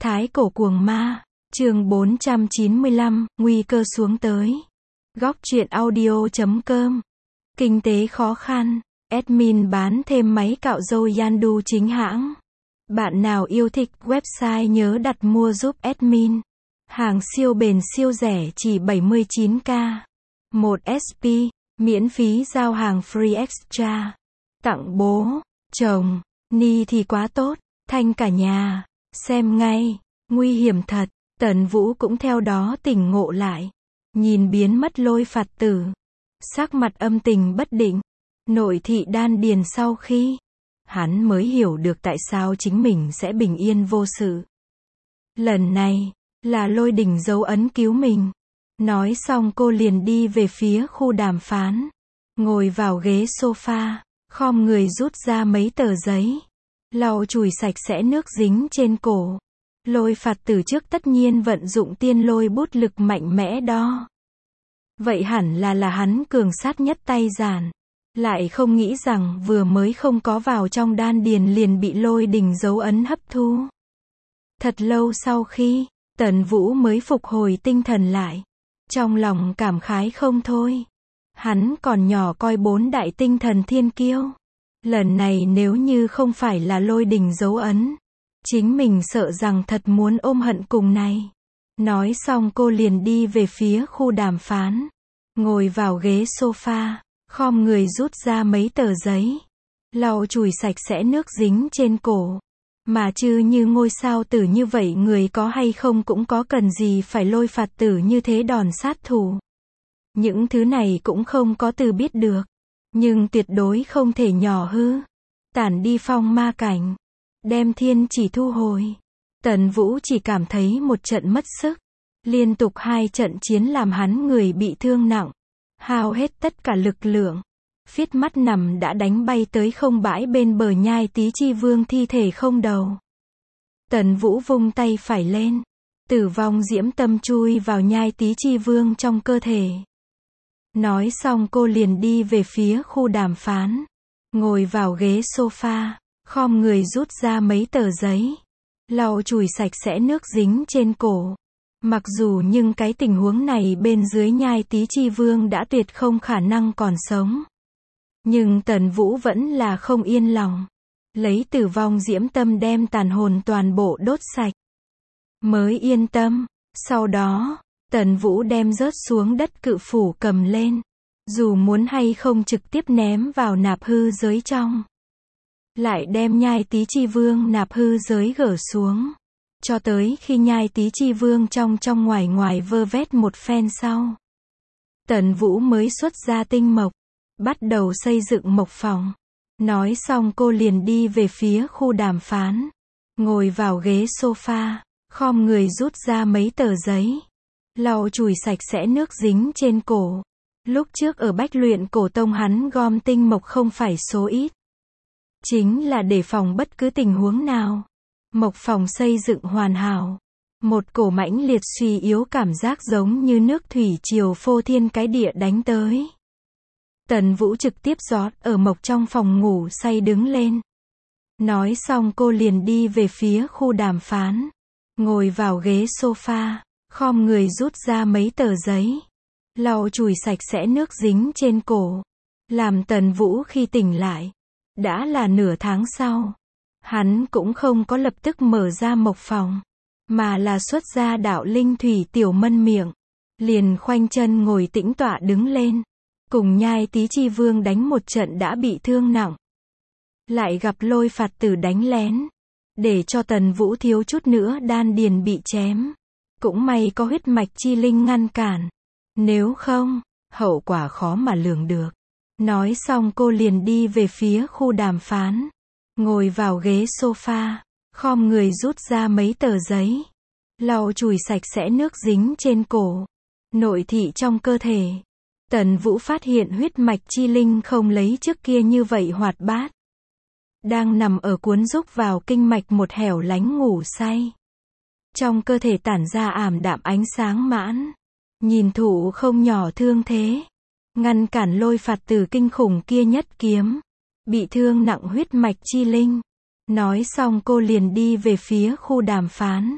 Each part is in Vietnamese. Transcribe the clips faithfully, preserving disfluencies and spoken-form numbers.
Thái cổ cuồng ma, chương bốn trăm chín mươi lăm, nguy cơ xuống tới. Góc truyện audio chấm com. Kinh tế khó khăn, admin bán thêm máy cạo râu Yandu chính hãng. Bạn nào yêu thích website nhớ đặt mua giúp admin. Hàng siêu bền siêu rẻ chỉ bảy mươi chín k. một ét pê, miễn phí giao hàng free extra. Tặng bố, chồng, ni thì quá tốt, thanh cả nhà. Xem ngay, nguy hiểm thật, Tần Vũ cũng theo đó tỉnh ngộ lại. Nhìn biến mất Lôi Phạt Tử. Sắc mặt âm tình bất định. Nội thị đan điền sau khi. Hắn mới hiểu được tại sao chính mình sẽ bình yên vô sự. Lần này, là Lôi Đình dấu ấn cứu mình. Nói xong cô liền đi về phía khu đàm phán. Ngồi vào ghế sofa, khom người rút ra mấy tờ giấy. Lau chùi sạch sẽ nước dính trên cổ. Lôi Phạt Tử trước tất nhiên vận dụng tiên lôi bút lực mạnh mẽ đó. Vậy hẳn là là hắn cường sát nhất tay giản. Lại không nghĩ rằng vừa mới không có vào trong đan điền liền bị Lôi Đình dấu ấn hấp thu. Thật lâu sau khi, Tần Vũ mới phục hồi tinh thần lại. Trong lòng cảm khái không thôi. Hắn còn nhỏ coi bốn đại tinh thần thiên kiêu. Lần này nếu như không phải là Lôi Đình dấu ấn, chính mình sợ rằng thật muốn ôm hận cùng này. Nói xong cô liền đi về phía khu đàm phán. Ngồi vào ghế sofa, khom người rút ra mấy tờ giấy. Lau chùi sạch sẽ nước dính trên cổ. Mà chứ như ngôi sao tử như vậy người có hay không cũng có cần gì phải Lôi Phạt Tử như thế đòn sát thủ. Những thứ này cũng không có từ biết được. Nhưng tuyệt đối không thể nhỏ hư. Tản đi phong ma cảnh. Đem thiên chỉ thu hồi. Tần Vũ chỉ cảm thấy một trận mất sức. Liên tục hai trận chiến làm hắn người bị thương nặng. Hao hết tất cả lực lượng. Phiết mắt nằm đã đánh bay tới không bãi bên bờ Nhai Tý Chi Vương thi thể không đầu. Tần Vũ vung tay phải lên. Tử vong diễm tâm chui vào Nhai Tý Chi Vương trong cơ thể. Nói xong cô liền đi về phía khu đàm phán. Ngồi vào ghế sofa, khom người rút ra mấy tờ giấy. Lau chùi sạch sẽ nước dính trên cổ. Mặc dù nhưng cái tình huống này bên dưới Nhai Tý Chi Vương đã tuyệt không khả năng còn sống. Nhưng Tần Vũ vẫn là không yên lòng. Lấy tử vong diễm tâm đem tàn hồn toàn bộ đốt sạch. Mới yên tâm. Sau đó, Tần Vũ đem rớt xuống đất cự phủ cầm lên. Dù muốn hay không trực tiếp ném vào nạp hư giới trong. Lại đem Nhai Tý Chi Vương nạp hư giới gỡ xuống. Cho tới khi Nhai Tý Chi Vương trong trong ngoài ngoài vơ vét một phen sau. Tần Vũ mới xuất ra tinh mộc. Bắt đầu xây dựng mộc phòng. Nói xong cô liền đi về phía khu đàm phán. Ngồi vào ghế sofa, khom người rút ra mấy tờ giấy. Lau chùi sạch sẽ nước dính trên cổ. Lúc trước ở Bách Luyện Cổ Tông hắn gom tinh mộc không phải số ít. Chính là để phòng bất cứ tình huống nào. Mộc phòng xây dựng hoàn hảo. Một cổ mãnh liệt suy yếu cảm giác giống như nước thủy triều phô thiên cái địa đánh tới. Tần Vũ trực tiếp rót ở mộc trong phòng ngủ say đứng lên. Nói xong cô liền đi về phía khu đàm phán. Ngồi vào ghế sofa, khom người rút ra mấy tờ giấy. Lau chùi sạch sẽ nước dính trên cổ. Làm Tần Vũ khi tỉnh lại. Đã là nửa tháng sau. Hắn cũng không có lập tức mở ra mộc phòng. Mà là xuất ra đạo linh thủy tiểu mân miệng. Liền khoanh chân ngồi tĩnh tọa đứng lên. Cùng Nhai Tý Chi Vương đánh một trận đã bị thương nặng. Lại gặp Lôi Phạt Tử đánh lén. Để cho Tần Vũ thiếu chút nữa đan điền bị chém. Cũng may có huyết mạch chi linh ngăn cản. Nếu không, hậu quả khó mà lường được. Nói xong cô liền đi về phía khu đàm phán. Ngồi vào ghế sofa, khom người rút ra mấy tờ giấy. Lau chùi sạch sẽ nước dính trên cổ. Nội thị trong cơ thể. Tần Vũ phát hiện huyết mạch chi linh không lấy trước kia như vậy hoạt bát. Đang nằm ở cuốn rúc vào kinh mạch một hẻo lánh ngủ say. Trong cơ thể tản ra ảm đạm ánh sáng mãn. Nhìn thụ không nhỏ thương thế. Ngăn cản Lôi Phạt Tử kinh khủng kia nhất kiếm. Bị thương nặng huyết mạch chi linh. Nói xong cô liền đi về phía khu đàm phán.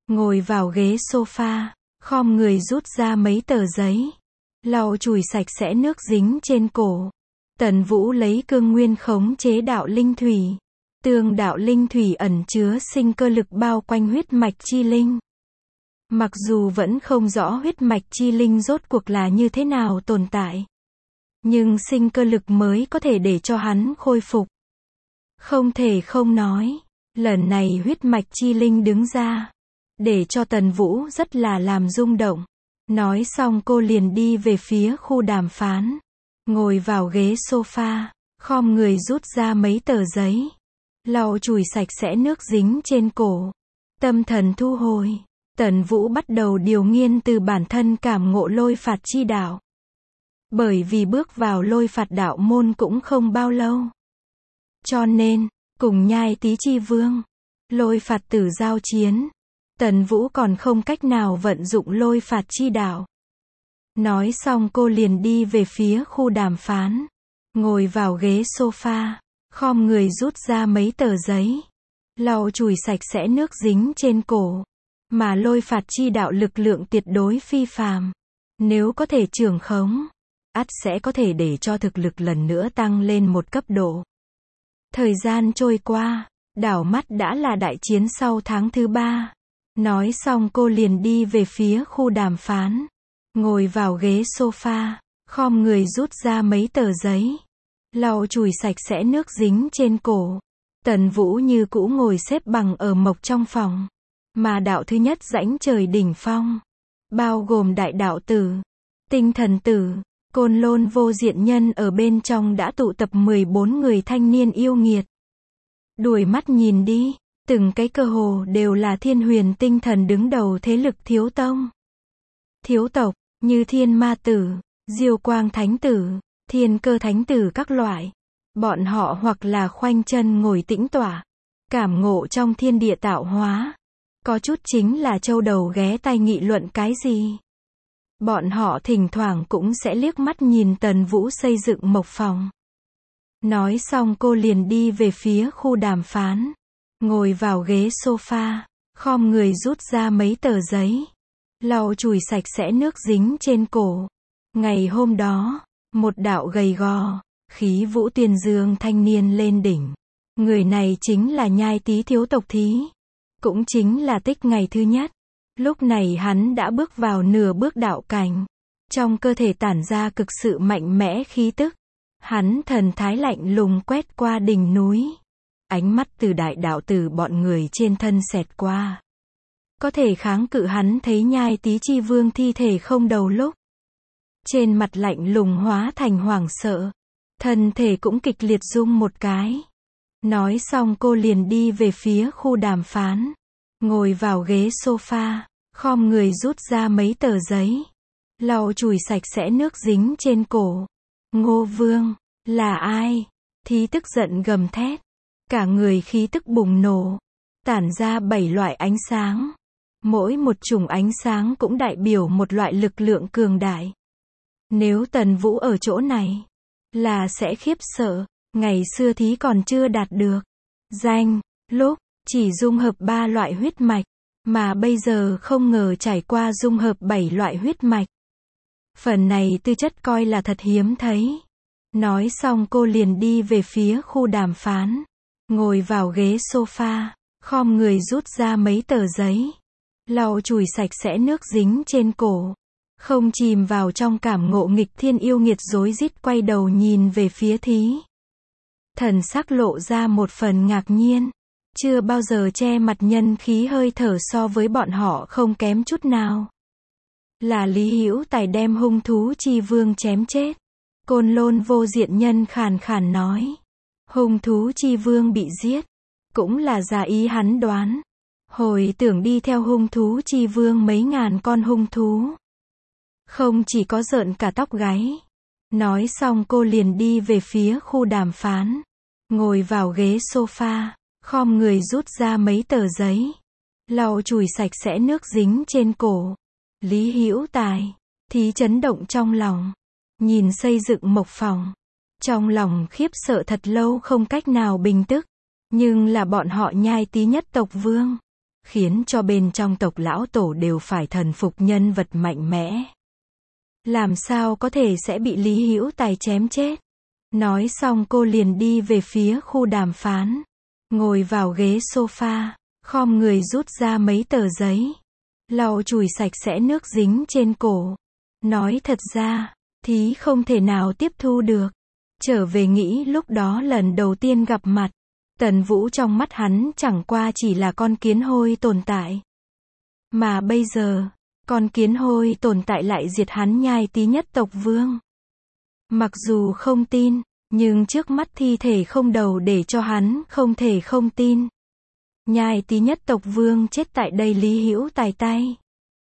ngồi vào ghế sofa, khom người rút ra mấy tờ giấy, lau chùi sạch sẽ nước dính trên cổ. Tần Vũ lấy cương nguyên khống chế đạo linh thủy. Tương đạo linh thủy ẩn chứa sinh cơ lực bao quanh huyết mạch chi linh. Mặc dù vẫn không rõ huyết mạch chi linh rốt cuộc là như thế nào tồn tại, nhưng sinh cơ lực mới có thể để cho hắn khôi phục. Không thể không nói, lần này huyết mạch chi linh đứng ra, để cho Tần Vũ rất là làm rung động. Nói xong cô liền đi về phía khu đàm phán, ngồi vào ghế sofa, khom người rút ra mấy tờ giấy, lau chùi sạch sẽ nước dính trên cổ. Tâm thần thu hồi, Tần Vũ bắt đầu điều nghiên từ bản thân cảm ngộ lôi phạt chi đạo. Bởi vì bước vào lôi phạt đạo môn cũng không bao lâu, cho nên, cùng Nhai Tý Chi Vương, lôi phạt tử giao chiến, Tần Vũ còn không cách nào vận dụng lôi phạt chi đạo. Nói xong cô liền đi về phía khu đàm phán, ngồi vào ghế sofa, khom người rút ra mấy tờ giấy, lau chùi sạch sẽ nước dính trên cổ. Mà lôi phạt chi đạo lực lượng tuyệt đối phi phàm. Nếu có thể trưởng khống, ắt sẽ có thể để cho thực lực lần nữa tăng lên một cấp độ. Thời gian trôi qua, đảo mắt đã là đại chiến sau tháng thứ ba. Nói xong cô liền đi về phía khu đàm phán, ngồi vào ghế sofa, khom người rút ra mấy tờ giấy, lau chùi sạch sẽ nước dính trên cổ. Tần Vũ như cũ ngồi xếp bằng ở mộc trong phòng. Mà đạo thứ nhất rãnh trời đỉnh phong, bao gồm đại đạo tử, tinh thần tử, côn lôn vô diện nhân ở bên trong đã tụ tập mười bốn người thanh niên yêu nghiệt. Đuổi mắt nhìn đi, từng cái cơ hồ đều là thiên huyền tinh thần đứng đầu thế lực thiếu tông, thiếu tộc, như thiên ma tử, diêu quang thánh tử, thiên cơ thánh tử các loại. Bọn họ hoặc là khoanh chân ngồi tĩnh tọa, cảm ngộ trong thiên địa tạo hóa. Có chút chính là châu đầu ghé tai nghị luận cái gì. Bọn họ thỉnh thoảng cũng sẽ liếc mắt nhìn Tần Vũ xây dựng mộc phòng. Nói xong cô liền đi về phía khu đàm phán, ngồi vào ghế sofa, khom người rút ra mấy tờ giấy, lau chùi sạch sẽ nước dính trên cổ. Ngày hôm đó, một đạo gầy gò, khí vũ tuyên dương thanh niên lên đỉnh. Người này chính là Nhai Tý thiếu tộc thí. Cũng chính là tích ngày thứ nhất. Lúc này hắn đã bước vào nửa bước đạo cảnh. Trong cơ thể tản ra cực sự mạnh mẽ khí tức. Hắn thần thái lạnh lùng quét qua đỉnh núi. Ánh mắt từ đại đạo tử bọn người trên thân xẹt qua. Có thể kháng cự hắn thấy Nhai Tý Chi Vương thi thể không đầu lúc. Trên mặt lạnh lùng hóa thành hoảng sợ. Thân thể cũng kịch liệt rung một cái. Nói xong cô liền đi về phía khu đàm phán, ngồi vào ghế sofa, khom người rút ra mấy tờ giấy, lau chùi sạch sẽ nước dính trên cổ. Ngô Vương, là ai? Thí tức giận gầm thét, cả người khí tức bùng nổ, tản ra bảy loại ánh sáng. Mỗi một chủng ánh sáng cũng đại biểu một loại lực lượng cường đại. Nếu Tần Vũ ở chỗ này, là sẽ khiếp sợ. Ngày xưa thí còn chưa đạt được danh, lúc, chỉ dung hợp ba loại huyết mạch, mà bây giờ không ngờ trải qua dung hợp bảy loại huyết mạch. Phần này tư chất coi là thật hiếm thấy. Nói xong cô liền đi về phía khu đàm phán, ngồi vào ghế sofa, khom người rút ra mấy tờ giấy, lau chùi sạch sẽ nước dính trên cổ. Không chìm vào trong cảm ngộ nghịch thiên yêu nghiệt rối rít quay đầu nhìn về phía thí. Thần sắc lộ ra một phần ngạc nhiên. Chưa bao giờ che mặt nhân khí hơi thở so với bọn họ không kém chút nào. Là Lý Hữu Tài đem hung thú chi vương chém chết. Côn lôn vô diện nhân khàn khàn nói. Hung thú chi vương bị giết. Cũng là giả ý hắn đoán. Hồi tưởng đi theo hung thú chi vương mấy ngàn con hung thú. Không chỉ có rợn cả tóc gáy. Nói xong cô liền đi về phía khu đàm phán, ngồi vào ghế sofa, khom người rút ra mấy tờ giấy, lau chùi sạch sẽ nước dính trên cổ. Lý Hữu Tài, thí chấn động trong lòng, nhìn xây dựng mộc phòng, trong lòng khiếp sợ thật lâu không cách nào bình tức. Nhưng là bọn họ Nhai Tý nhất tộc vương, khiến cho bên trong tộc lão tổ đều phải thần phục nhân vật mạnh mẽ. Làm sao có thể sẽ bị Lý Hữu Tài chém chết? Nói xong cô liền đi về phía khu đàm phán. Ngồi vào ghế sofa, khom người rút ra mấy tờ giấy. Lau chùi sạch sẽ nước dính trên cổ. Nói thật ra, thí không thể nào tiếp thu được. Trở về nghĩ lúc đó lần đầu tiên gặp mặt, Tần Vũ trong mắt hắn chẳng qua chỉ là con kiến hôi tồn tại. Mà bây giờ, con kiến hôi tồn tại lại diệt hắn Nhai Tý nhất tộc vương. Mặc dù không tin, nhưng trước mắt thi thể không đầu để cho hắn không thể không tin. Nhai Tý nhất tộc vương chết tại đây Lý Hữu Tài tay.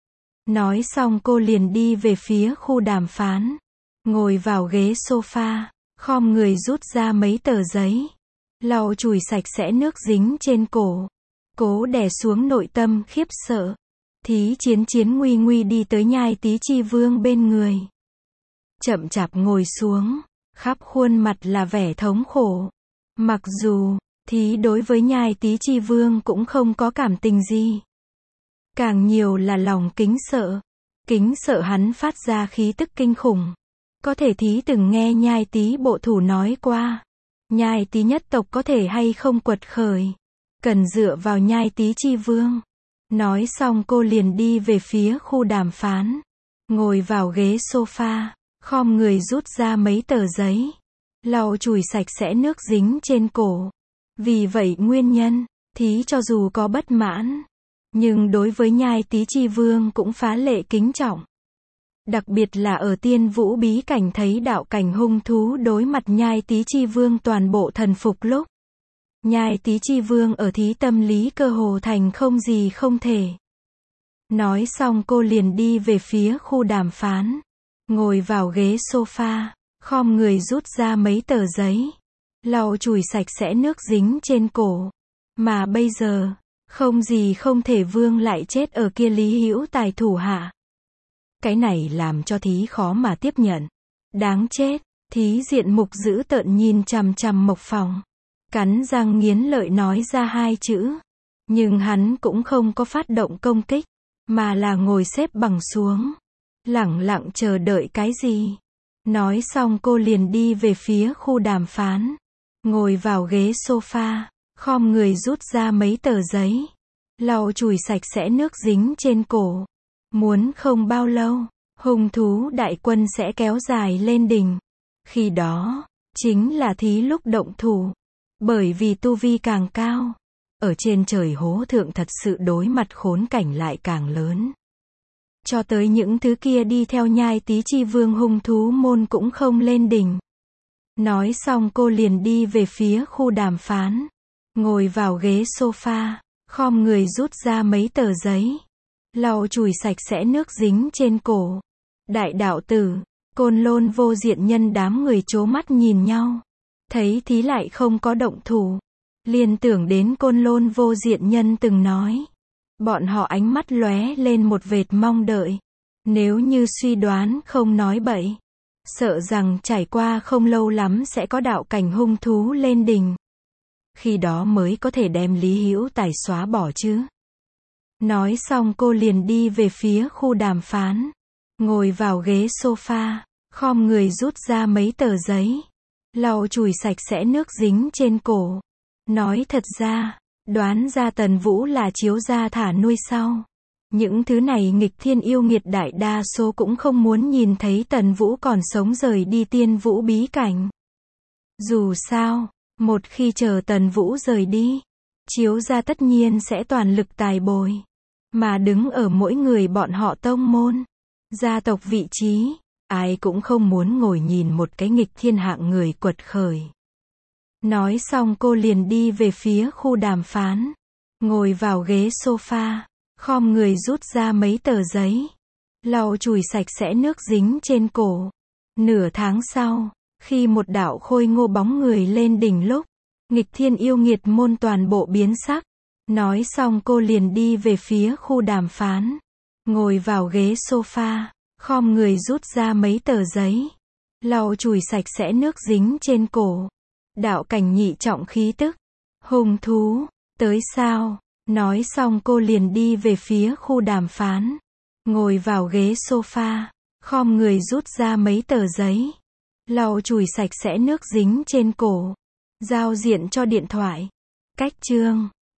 Nói xong cô liền đi về phía khu đàm phán. Ngồi vào ghế sofa, khom người rút ra mấy tờ giấy. Lau chùi sạch sẽ nước dính trên cổ. Cố đè xuống nội tâm khiếp sợ. Thí Chiến Chiến nguy nguy đi tới Nhai Tý chi vương bên người. Chậm chạp ngồi xuống, khắp khuôn mặt là vẻ thống khổ. Mặc dù, thí đối với Nhai Tý chi vương cũng không có cảm tình gì. Càng nhiều là lòng kính sợ. Kính sợ hắn phát ra khí tức kinh khủng. Có thể thí từng nghe Nhai Tý bộ thủ nói qua. Nhai Tý nhất tộc có thể hay không quật khởi. Cần dựa vào Nhai Tý chi vương. Nói xong cô liền đi về phía khu đàm phán. Ngồi vào ghế sofa, khom người rút ra mấy tờ giấy. Lau chùi sạch sẽ nước dính trên cổ. Vì vậy nguyên nhân, thí cho dù có bất mãn, nhưng đối với Nhai Tý chi vương cũng phá lệ kính trọng. Đặc biệt là ở Tiên Vũ bí cảnh thấy đạo cảnh hung thú đối mặt Nhai Tý chi vương toàn bộ thần phục lúc. Nhai Tý chi vương ở thí tâm lý cơ hồ thành không gì không thể. Nói xong cô liền đi về phía khu đàm phán. Ngồi vào ghế sofa, khom người rút ra mấy tờ giấy. Lau chùi sạch sẽ nước dính trên cổ. Mà bây giờ, không gì không thể vương lại chết ở kia Lý Hữu Tài thủ hạ. Cái này làm cho thí khó mà tiếp nhận. Đáng chết, thí diện mục dữ tợn nhìn chằm chằm Mộc Phòng. Cắn răng nghiến lợi nói ra hai chữ. Nhưng hắn cũng không có phát động công kích, mà là ngồi xếp bằng xuống. Lẳng lặng chờ đợi cái gì. Nói xong cô liền đi về phía khu đàm phán. Ngồi vào ghế sofa, khom người rút ra mấy tờ giấy. Lau chùi sạch sẽ nước dính trên cổ. Muốn không bao lâu, hung thú đại quân sẽ kéo dài lên đỉnh. Khi đó, chính là thí lúc động thủ. Bởi vì tu vi càng cao, ở trên trời hố thượng thật sự đối mặt khốn cảnh lại càng lớn. Cho tới những thứ kia đi theo Nhai Tý chi vương hung thú môn cũng không lên đỉnh. Nói xong cô liền đi về phía khu đàm phán. Ngồi vào ghế sofa, khom người rút ra mấy tờ giấy. Lau chùi sạch sẽ nước dính trên cổ. Đại đạo tử, Côn Lôn Vô Diện Nhân đám người chố mắt nhìn nhau. Thấy thí lại không có động thủ. Liên tưởng đến Côn Lôn Vô Diện Nhân từng nói. Bọn họ ánh mắt lóe lên một vệt mong đợi. Nếu như suy đoán không nói bậy, sợ rằng trải qua không lâu lắm sẽ có đạo cảnh hung thú lên đỉnh. Khi đó mới có thể đem Lý Hữu Tài xóa bỏ chứ. Nói xong cô liền đi về phía khu đàm phán. Ngồi vào ghế sofa, khom người rút ra mấy tờ giấy. Lau chùi sạch sẽ nước dính trên cổ. Nói thật ra, đoán ra Tần Vũ là chiếu ra thả nuôi sau. Những thứ này nghịch thiên yêu nghiệt đại đa số cũng không muốn nhìn thấy Tần Vũ còn sống rời đi Tiên Vũ bí cảnh. Dù sao, một khi chờ Tần Vũ rời đi, chiếu ra tất nhiên sẽ toàn lực tài bồi. Mà đứng ở mỗi người bọn họ tông môn, gia tộc vị trí, ai cũng không muốn ngồi nhìn một cái nghịch thiên hạng người quật khởi. Nói xong cô liền đi về phía khu đàm phán. Ngồi vào ghế sofa, khom người rút ra mấy tờ giấy. Lau chùi sạch sẽ nước dính trên cổ. Nửa tháng sau, khi một đạo khôi ngô bóng người lên đỉnh lúc, nghịch thiên yêu nghiệt môn toàn bộ biến sắc. Nói xong cô liền đi về phía khu đàm phán. Ngồi vào ghế sofa, khom người rút ra mấy tờ giấy. Lau chùi sạch sẽ nước dính trên cổ. Đạo cảnh nhị trọng khí tức. Hung thú, tới sao? Nói xong cô liền đi về phía khu đàm phán. Ngồi vào ghế sofa, khom người rút ra mấy tờ giấy. Lau chùi sạch sẽ nước dính trên cổ. Giao diện cho điện thoại. Cách chương.